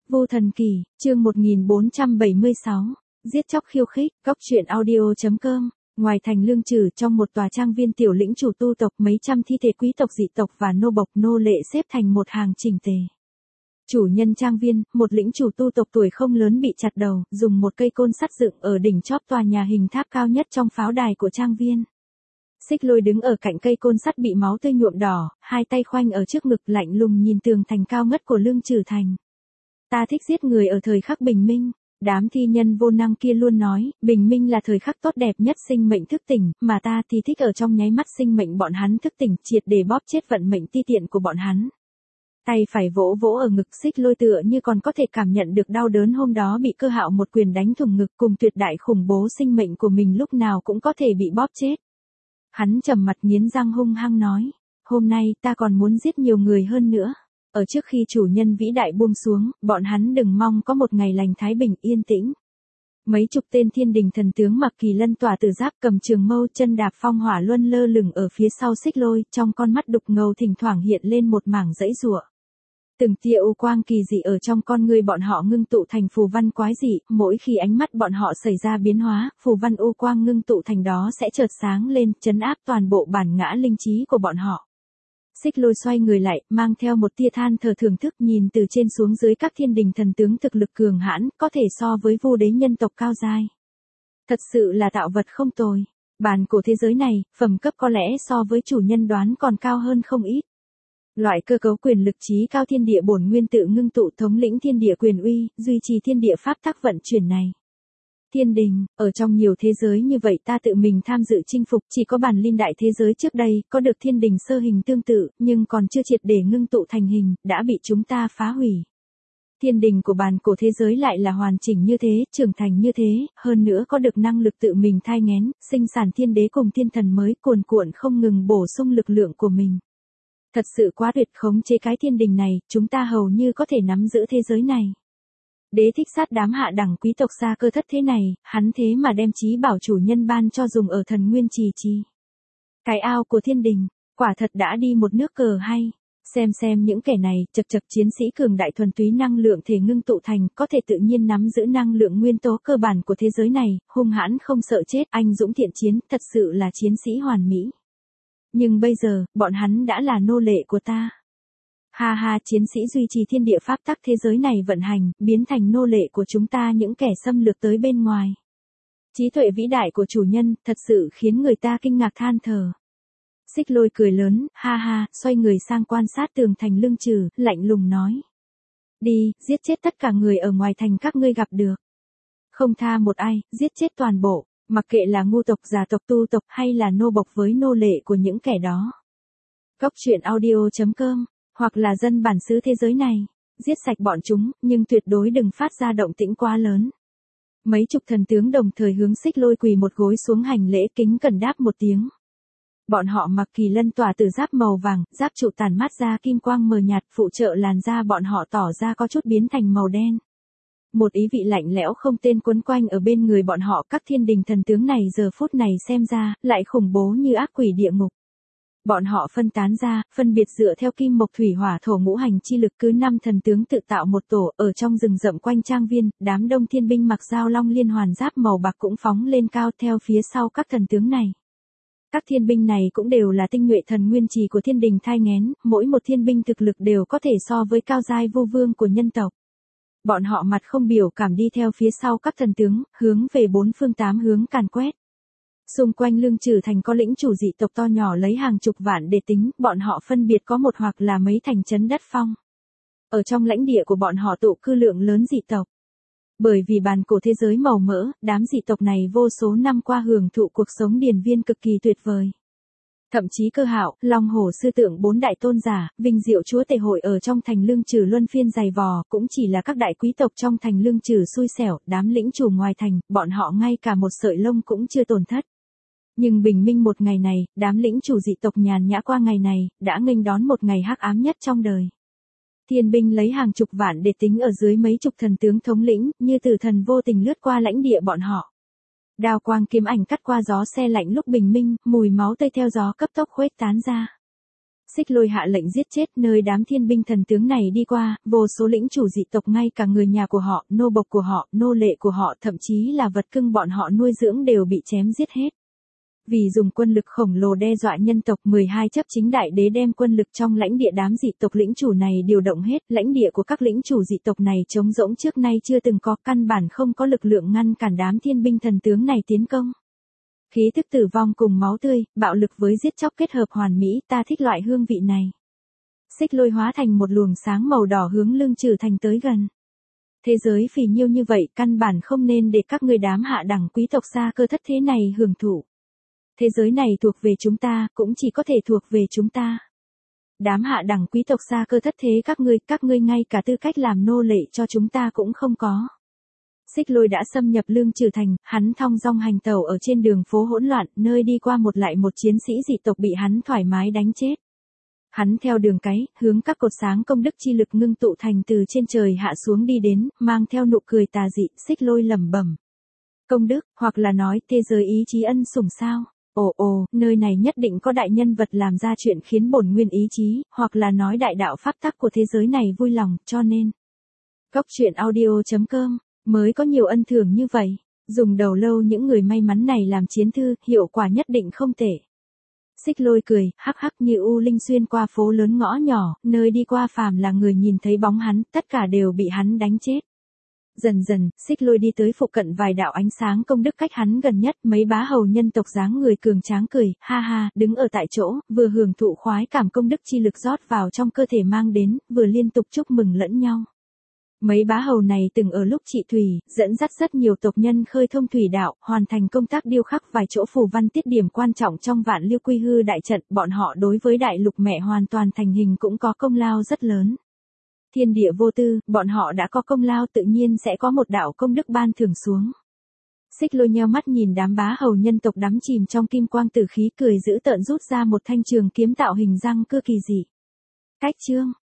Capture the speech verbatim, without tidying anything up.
Vô Thần Kỳ, chương một nghìn bốn trăm bảy mươi sáu, giết chóc khiêu khích, góc truyện audio.com. Ngoài thành Lương Trừ, trong một tòa trang viên tiểu lĩnh chủ tu tộc, mấy trăm thi thể quý tộc dị tộc và nô bộc nô lệ xếp thành một hàng chỉnh tề. Chủ nhân trang viên, một lĩnh chủ tu tộc tuổi không lớn bị chặt đầu, dùng một cây côn sắt dựng ở đỉnh chóp tòa nhà hình tháp cao nhất trong pháo đài của trang viên. Xích Lôi đứng ở cạnh cây côn sắt bị máu tươi nhuộm đỏ, hai tay khoanh ở trước ngực lạnh lùng nhìn tường thành cao ngất của Lương Trừ thành. Ta thích giết người ở thời khắc bình minh. Đám thi nhân vô năng kia luôn nói, bình minh là thời khắc tốt đẹp nhất sinh mệnh thức tỉnh, mà ta thì thích ở trong nháy mắt sinh mệnh bọn hắn thức tỉnh, triệt để bóp chết vận mệnh ti tiện của bọn hắn. Tay phải vỗ vỗ ở ngực Xích Lôi tựa như còn có thể cảm nhận được đau đớn hôm đó bị Cơ Hạo một quyền đánh thủng ngực, cùng tuyệt đại khủng bố sinh mệnh của mình lúc nào cũng có thể bị bóp chết. Hắn trầm mặt nghiến răng hung hăng nói, hôm nay ta còn muốn giết nhiều người hơn nữa. Ở trước khi chủ nhân vĩ đại buông xuống, bọn hắn đừng mong có một ngày lành thái bình yên tĩnh. Mấy chục tên thiên đình thần tướng mặc kỳ lân tỏa tử giáp, cầm trường mâu, chân đạp phong hỏa luân lơ lửng ở phía sau Xích Lôi, trong con mắt đục ngầu thỉnh thoảng hiện lên một mảng dãy giụa. Từng tia u quang kỳ dị ở trong con người bọn họ ngưng tụ thành phù văn quái dị, mỗi khi ánh mắt bọn họ xảy ra biến hóa, phù văn u quang ngưng tụ thành đó sẽ chợt sáng lên, trấn áp toàn bộ bản ngã linh trí của bọn họ. Xích Lôi xoay người lại, mang theo một tia than thở thưởng thức nhìn từ trên xuống dưới các thiên đình thần tướng thực lực cường hãn, có thể so với vô đế nhân tộc cao giai. Thật sự là tạo vật không tồi. Bản cổ thế giới này, phẩm cấp có lẽ so với chủ nhân đoán còn cao hơn không ít. Loại cơ cấu quyền lực trí cao thiên địa bổn nguyên tự ngưng tụ thống lĩnh thiên địa quyền uy, duy trì thiên địa pháp tắc vận chuyển này. Thiên đình, ở trong nhiều thế giới như vậy ta tự mình tham dự chinh phục, chỉ có bản linh đại thế giới trước đây, có được thiên đình sơ hình tương tự, nhưng còn chưa triệt để ngưng tụ thành hình, đã bị chúng ta phá hủy. Thiên đình của bản cổ thế giới lại là hoàn chỉnh như thế, trưởng thành như thế, hơn nữa có được năng lực tự mình thai nghén, sinh sản thiên đế cùng thiên thần mới, cuồn cuộn không ngừng bổ sung lực lượng của mình. Thật sự quá tuyệt, khống chế cái thiên đình này, chúng ta hầu như có thể nắm giữ thế giới này. Đế thích sát đám hạ đẳng quý tộc xa cơ thất thế này, hắn thế mà đem chí bảo chủ nhân ban cho dùng ở thần nguyên trì trì. Cái ao của thiên đình, quả thật đã đi một nước cờ hay. Xem xem những kẻ này, chật chật chiến sĩ cường đại thuần túy năng lượng thể ngưng tụ thành, có thể tự nhiên nắm giữ năng lượng nguyên tố cơ bản của thế giới này, hung hãn không sợ chết, anh dũng thiện chiến, thật sự là chiến sĩ hoàn mỹ. Nhưng bây giờ, bọn hắn đã là nô lệ của ta. Ha ha, chiến sĩ duy trì thiên địa pháp tắc thế giới này vận hành, biến thành nô lệ của chúng ta những kẻ xâm lược tới bên ngoài. Trí tuệ vĩ đại của chủ nhân, thật sự khiến người ta kinh ngạc than thở. Xích Lôi cười lớn, ha ha, xoay người sang quan sát tường thành Lương Trừ, lạnh lùng nói. Đi, giết chết tất cả người ở ngoài thành các ngươi gặp được. Không tha một ai, giết chết toàn bộ, mặc kệ là ngu tộc, già tộc, tu tộc hay là nô bộc với nô lệ của những kẻ đó. Góc truyện audio.com, hoặc là dân bản xứ thế giới này, giết sạch bọn chúng, nhưng tuyệt đối đừng phát ra động tĩnh quá lớn. Mấy chục thần tướng đồng thời hướng Xích Lôi quỳ một gối xuống hành lễ, kính cẩn đáp một tiếng. Bọn họ mặc kỳ lân tỏa tử giáp màu vàng, giáp trụ tản mát ra kim quang mờ nhạt, phụ trợ làn da bọn họ tỏ ra có chút biến thành màu đen. Một ý vị lạnh lẽo không tên quấn quanh ở bên người bọn họ, các thiên đình thần tướng này giờ phút này xem ra, lại khủng bố như ác quỷ địa ngục. Bọn họ phân tán ra, phân biệt dựa theo kim mộc thủy hỏa thổ ngũ hành chi lực, cứ năm thần tướng tự tạo một tổ, ở trong rừng rậm quanh trang viên, đám đông thiên binh mặc dao long liên hoàn giáp màu bạc cũng phóng lên cao theo phía sau các thần tướng này. Các thiên binh này cũng đều là tinh nhuệ thần nguyên trì của thiên đình thai nghén, mỗi một thiên binh thực lực đều có thể so với cao giai vô vương của nhân tộc. Bọn họ mặt không biểu cảm đi theo phía sau các thần tướng, hướng về bốn phương tám hướng càn quét. Xung quanh Lương Trừ thành có lĩnh chủ dị tộc to nhỏ lấy hàng chục vạn để tính, bọn họ phân biệt có một hoặc là mấy thành trấn đất phong. Ở trong lãnh địa của bọn họ tụ cư lượng lớn dị tộc. Bởi vì bản cổ thế giới màu mỡ, đám dị tộc này vô số năm qua hưởng thụ cuộc sống điền viên cực kỳ tuyệt vời. Thậm chí Cơ Hạo, Long Hổ sư tượng bốn đại tôn giả, vinh diệu chúa tể hội ở trong thành Lương Trừ luân phiên dày vò, cũng chỉ là các đại quý tộc trong thành Lương Trừ xui xẻo, đám lĩnh chủ ngoài thành, bọn họ ngay cả một sợi lông cũng chưa tổn thất. Nhưng bình minh một ngày này, đám lĩnh chủ dị tộc nhàn nhã qua ngày này, đã nghênh đón một ngày hắc ám nhất trong đời. Thiên binh lấy hàng chục vạn để tính ở dưới mấy chục thần tướng thống lĩnh, như tử thần vô tình lướt qua lãnh địa bọn họ. Đao quang kiếm ảnh cắt qua gió se lạnh lúc bình minh, mùi máu tươi theo gió cấp tốc khuếch tán ra. Xích Lôi hạ lệnh giết chết, nơi đám thiên binh thần tướng này đi qua, vô số lĩnh chủ dị tộc ngay cả người nhà của họ, nô bộc của họ, nô lệ của họ, thậm chí là vật cưng bọn họ nuôi dưỡng đều bị chém giết hết. Vì dùng quân lực khổng lồ đe dọa nhân tộc, mười hai chấp chính đại đế đem quân lực trong lãnh địa đám dị tộc lĩnh chủ này điều động hết, lãnh địa của các lĩnh chủ dị tộc này trống rỗng trước nay chưa từng có, căn bản không có lực lượng ngăn cản đám thiên binh thần tướng này tiến công. Khí thức tử vong cùng máu tươi, bạo lực với giết chóc kết hợp hoàn mỹ, ta thích loại hương vị này. Xích Lôi hóa thành một luồng sáng màu đỏ hướng Lương Trừ Thành tới gần. Thế giới phì nhiêu như vậy, căn bản không nên để các ngươi đám hạ đẳng quý tộc xa cơ thất thế này hưởng thụ. Thế giới này thuộc về chúng ta, cũng chỉ có thể thuộc về chúng ta. Đám hạ đẳng quý tộc xa cơ thất thế các ngươi, các ngươi ngay cả tư cách làm nô lệ cho chúng ta cũng không có. Xích Lôi đã xâm nhập Lương Trừ Thành, hắn thong dong hành tẩu ở trên đường phố hỗn loạn, nơi đi qua một lại một chiến sĩ dị tộc bị hắn thoải mái đánh chết. Hắn theo đường cái, hướng các cột sáng công đức chi lực ngưng tụ thành từ trên trời hạ xuống đi đến, mang theo nụ cười tà dị, Xích Lôi lẩm bẩm. Công đức, hoặc là nói thế giới ý chí ân sủng sao? Ồ ồ, nơi này nhất định có đại nhân vật làm ra chuyện khiến bổn nguyên ý chí, hoặc là nói đại đạo pháp tắc của thế giới này vui lòng, cho nên. Cốc truyện audio chấm com, mới có nhiều ân thưởng như vậy. Dùng đầu lâu những người may mắn này làm chiến thư, hiệu quả nhất định không tệ. Xích Lôi cười, hắc hắc như u linh xuyên qua phố lớn ngõ nhỏ, nơi đi qua phàm là người nhìn thấy bóng hắn, tất cả đều bị hắn đánh chết. Dần dần, Xích Lôi đi tới phụ cận vài đạo ánh sáng công đức cách hắn gần nhất, mấy bá hầu nhân tộc dáng người cường tráng cười, ha ha, đứng ở tại chỗ, vừa hưởng thụ khoái cảm công đức chi lực rót vào trong cơ thể mang đến, vừa liên tục chúc mừng lẫn nhau. Mấy bá hầu này từng ở lúc trị thủy, dẫn dắt rất nhiều tộc nhân khơi thông thủy đạo, hoàn thành công tác điêu khắc vài chỗ phù văn tiết điểm quan trọng trong Vạn Liêu Quy Hư đại trận, bọn họ đối với đại lục mẹ hoàn toàn thành hình cũng có công lao rất lớn. Thiên địa vô tư, bọn họ đã có công lao tự nhiên sẽ có một đạo công đức ban thưởng xuống. Xích Lôi nheo mắt nhìn đám bá hầu nhân tộc đắm chìm trong kim quang tử khí, cười giữ tợn rút ra một thanh trường kiếm tạo hình răng cưa kỳ dị. Cách chương